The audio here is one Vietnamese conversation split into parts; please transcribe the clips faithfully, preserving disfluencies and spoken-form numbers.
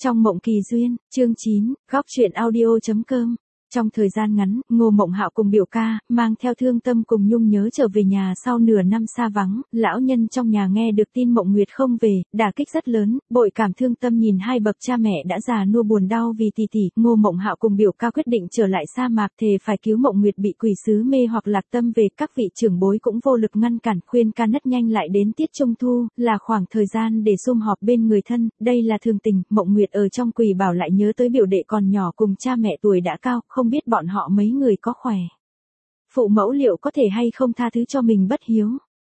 Trong mộng kỳ duyên, chương chín, góc truyện audio.com. Trong thời gian ngắn, Ngô Mộng Hạo cùng biểu ca, mang theo thương tâm cùng nhung nhớ trở về nhà sau nửa năm xa vắng, lão nhân trong nhà nghe được tin Mộng Nguyệt không về, đả kích rất lớn, bội cảm thương tâm nhìn hai bậc cha mẹ đã già nua buồn đau vì tỷ tỷ, Ngô Mộng Hạo cùng biểu ca quyết định trở lại sa mạc thề phải cứu Mộng Nguyệt bị quỷ sứ mê hoặc lạc tâm về, các vị trưởng bối cũng vô lực ngăn cản, khuyên can nất nhanh lại đến tiết trung thu, là khoảng thời gian để sum họp bên người thân, đây là thường tình, Mộng Nguyệt ở trong quỷ bảo lại nhớ tới biểu đệ còn nhỏ cùng cha mẹ tuổi đã cao, không biết bọn họ mấy người có khỏe. Phụ mẫu liệu có thể hay không tha thứ cho mình bất hiếu.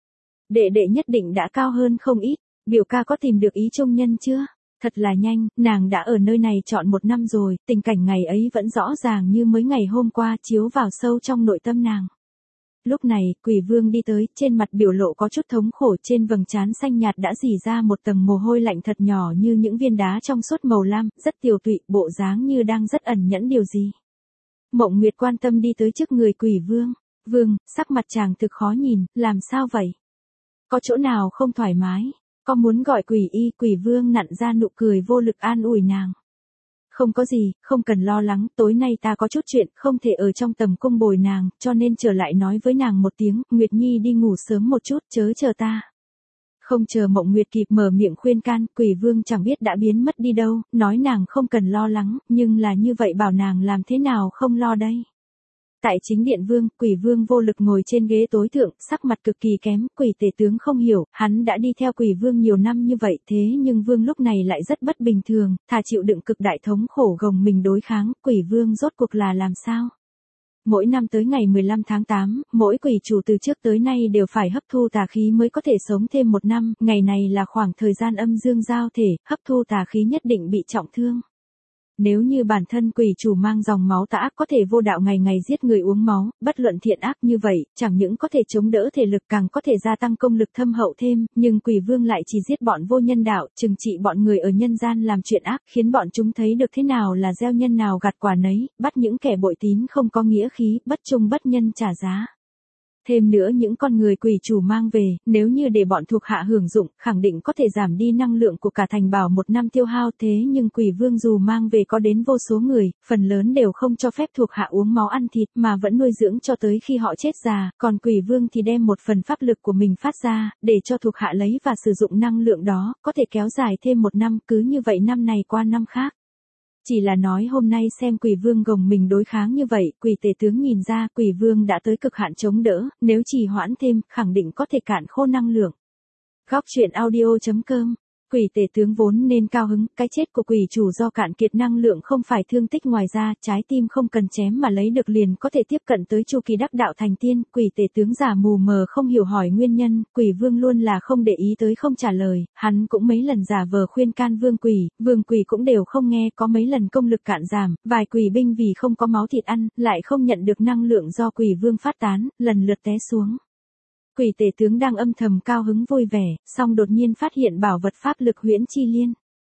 Đệ đệ nhất định đã cao hơn không ít, biểu ca có tìm được ý trung nhân chưa? Thật là nhanh, nàng đã ở nơi này trọn một năm rồi, tình cảnh ngày ấy vẫn rõ ràng như mới ngày hôm qua chiếu vào sâu trong nội tâm nàng. Lúc này, Quỷ Vương đi tới, trên mặt biểu lộ có chút thống khổ, trên vầng trán xanh nhạt đã rỉ ra một tầng mồ hôi lạnh thật nhỏ như những viên đá trong suốt màu lam, rất tiều tụy, bộ dáng như đang rất ẩn nhẫn điều gì. Mộng Nguyệt quan tâm đi tới trước người Quỷ Vương. Vương, sắc mặt chàng thực khó nhìn, làm sao vậy? Có chỗ nào không thoải mái? Có muốn gọi quỷ y? Quỷ Vương nặn ra nụ cười vô lực an ủi nàng. Không có gì, không cần lo lắng, tối nay ta có chút chuyện, không thể ở trong tầm cung bồi nàng, cho nên trở lại nói với nàng một tiếng, Nguyệt Nhi đi ngủ sớm một chút, chớ chờ ta. Không chờ Mộng Nguyệt kịp mở miệng khuyên can, Quỷ Vương chẳng biết đã biến mất đi đâu, nói nàng không cần lo lắng, nhưng là như vậy bảo nàng làm thế nào không lo đây. Tại chính điện Vương, Quỷ Vương vô lực ngồi trên ghế tối thượng, sắc mặt cực kỳ kém, Quỷ tể tướng không hiểu, hắn đã đi theo Quỷ Vương nhiều năm như vậy, thế nhưng Vương lúc này lại rất bất bình thường, thà chịu đựng cực đại thống khổ gồng mình đối kháng, Quỷ Vương rốt cuộc là làm sao? Mỗi năm tới ngày mười lăm tháng tám, mỗi quỷ chủ từ trước tới nay đều phải hấp thu tà khí mới có thể sống thêm một năm, ngày này là khoảng thời gian âm dương giao thể, hấp thu tà khí nhất định bị trọng thương. Nếu như bản thân quỷ chủ mang dòng máu tà ác có thể vô đạo ngày ngày giết người uống máu, bất luận thiện ác như vậy, chẳng những có thể chống đỡ thể lực càng có thể gia tăng công lực thâm hậu thêm, nhưng Quỷ Vương lại chỉ giết bọn vô nhân đạo, trừng trị bọn người ở nhân gian làm chuyện ác, khiến bọn chúng thấy được thế nào là gieo nhân nào gặt quả nấy, bắt những kẻ bội tín không có nghĩa khí, bất trung bất nhân trả giá. Thêm nữa những con người quỷ chủ mang về, nếu như để bọn thuộc hạ hưởng dụng, khẳng định có thể giảm đi năng lượng của cả thành bảo một năm tiêu hao, thế nhưng Quỷ Vương dù mang về có đến vô số người, phần lớn đều không cho phép thuộc hạ uống máu ăn thịt mà vẫn nuôi dưỡng cho tới khi họ chết già, còn Quỷ Vương thì đem một phần pháp lực của mình phát ra, để cho thuộc hạ lấy và sử dụng năng lượng đó, có thể kéo dài thêm một năm, cứ như vậy năm này qua năm khác. Chỉ là nói hôm nay xem Quỷ Vương gồng mình đối kháng như vậy, Quỷ tể tướng nhìn ra Quỷ Vương đã tới cực hạn chống đỡ, nếu trì hoãn thêm, khẳng định có thể cạn khô năng lượng. Góc truyện audio.com. Quỷ tể tướng vốn nên cao hứng, cái chết của quỷ chủ do cạn kiệt năng lượng không phải thương tích, ngoài ra, trái tim không cần chém mà lấy được liền có thể tiếp cận tới chu kỳ đắc đạo thành tiên, quỷ tể tướng giả mù mờ không hiểu hỏi nguyên nhân, Quỷ Vương luôn là không để ý tới không trả lời, hắn cũng mấy lần giả vờ khuyên can Vương quỷ, Vương quỷ cũng đều không nghe, có mấy lần công lực cạn giảm, vài quỷ binh vì không có máu thịt ăn, lại không nhận được năng lượng do Quỷ Vương phát tán, lần lượt té xuống. Quỷ tể tướng đang âm thầm cao hứng vui vẻ, song đột nhiên phát hiện bảo vật pháp lực huyễn chi liên.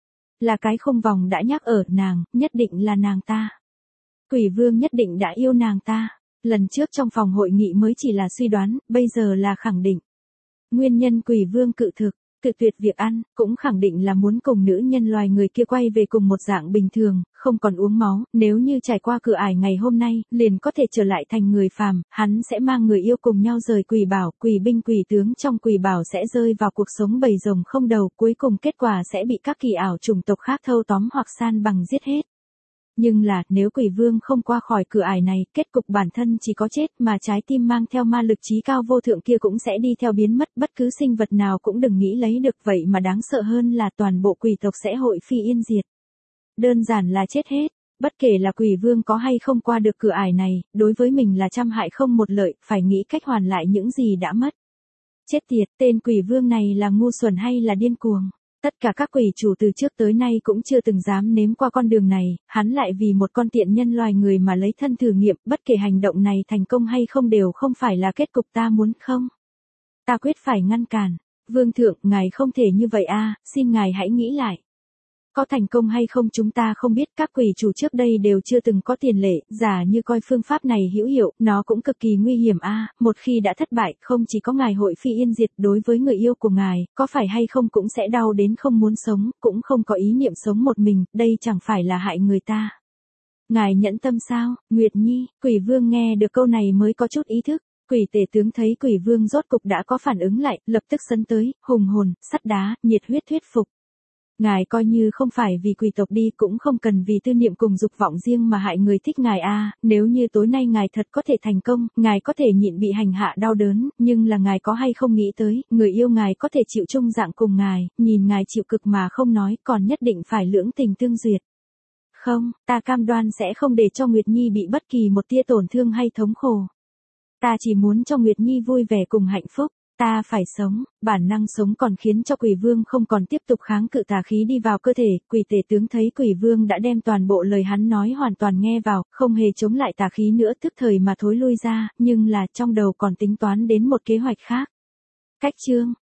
Là cái khung vòng đã nhắc ở nàng, nhất định là nàng ta. Quỷ Vương nhất định đã yêu nàng ta. Lần trước trong phòng hội nghị mới chỉ là suy đoán, bây giờ là khẳng định. Nguyên nhân Quỷ Vương cự thực, cự tuyệt việc ăn, cũng khẳng định là muốn cùng nữ nhân loài người kia quay về cùng một dạng bình thường, không còn uống máu, nếu như trải qua cửa ải ngày hôm nay, liền có thể trở lại thành người phàm, hắn sẽ mang người yêu cùng nhau rời quỷ bảo, quỷ binh quỷ tướng trong quỷ bảo sẽ rơi vào cuộc sống bầy rồng không đầu, cuối cùng kết quả sẽ bị các kỳ ảo chủng tộc khác thâu tóm hoặc san bằng giết hết. Nhưng là, nếu Quỷ Vương không qua khỏi cửa ải này, kết cục bản thân chỉ có chết, mà trái tim mang theo ma lực trí cao vô thượng kia cũng sẽ đi theo biến mất, bất cứ sinh vật nào cũng đừng nghĩ lấy được, vậy mà đáng sợ hơn là toàn bộ quỷ tộc sẽ hội phi yên diệt. Đơn giản là chết hết, bất kể là Quỷ Vương có hay không qua được cửa ải này, đối với mình là trăm hại không một lợi, phải nghĩ cách hoàn lại những gì đã mất. Chết tiệt, tên Quỷ Vương này là ngu xuẩn hay là điên cuồng? Tất cả các quỷ chủ từ trước tới nay cũng chưa từng dám nếm qua con đường này, hắn lại vì một con tiện nhân loài người mà lấy thân thử nghiệm, bất kể hành động này thành công hay không đều không phải là kết cục ta muốn không. Ta quyết phải ngăn cản. Vương thượng, ngài không thể như vậy a, xin ngài hãy nghĩ lại. Có thành công hay không chúng ta không biết, các quỷ chủ trước đây đều chưa từng có tiền lệ, giả như coi phương pháp này hữu hiệu, nó cũng cực kỳ nguy hiểm a, một khi đã thất bại, không chỉ có ngài hội phi yên diệt, đối với người yêu của ngài, có phải hay không cũng sẽ đau đến không muốn sống, cũng không có ý niệm sống một mình, đây chẳng phải là hại người ta. Ngài nhẫn tâm sao, Nguyệt Nhi, Quỷ Vương nghe được câu này mới có chút ý thức. Quỷ tể tướng thấy Quỷ Vương rốt cục đã có phản ứng lại, lập tức sấn tới, hùng hồn, sắt đá, nhiệt huyết thuyết phục. Ngài coi như không phải vì quỷ tộc đi, cũng không cần vì tư niệm cùng dục vọng riêng mà hại người thích ngài a, nếu như tối nay ngài thật có thể thành công, ngài có thể nhịn bị hành hạ đau đớn, nhưng là ngài có hay không nghĩ tới, người yêu ngài có thể chịu chung dạng cùng ngài, nhìn ngài chịu cực mà không nói, còn nhất định phải lưỡng tình tương duyệt. Không, ta cam đoan sẽ không để cho Nguyệt Nhi bị bất kỳ một tia tổn thương hay thống khổ. Ta chỉ muốn cho Nguyệt Nhi vui vẻ cùng hạnh phúc. Ta phải sống, bản năng sống còn khiến cho Quỷ Vương không còn tiếp tục kháng cự tà khí đi vào cơ thể, quỷ tể tướng thấy Quỷ Vương đã đem toàn bộ lời hắn nói hoàn toàn nghe vào, không hề chống lại tà khí nữa, tức thời mà thối lui ra, nhưng là trong đầu còn tính toán đến một kế hoạch khác. Cách chương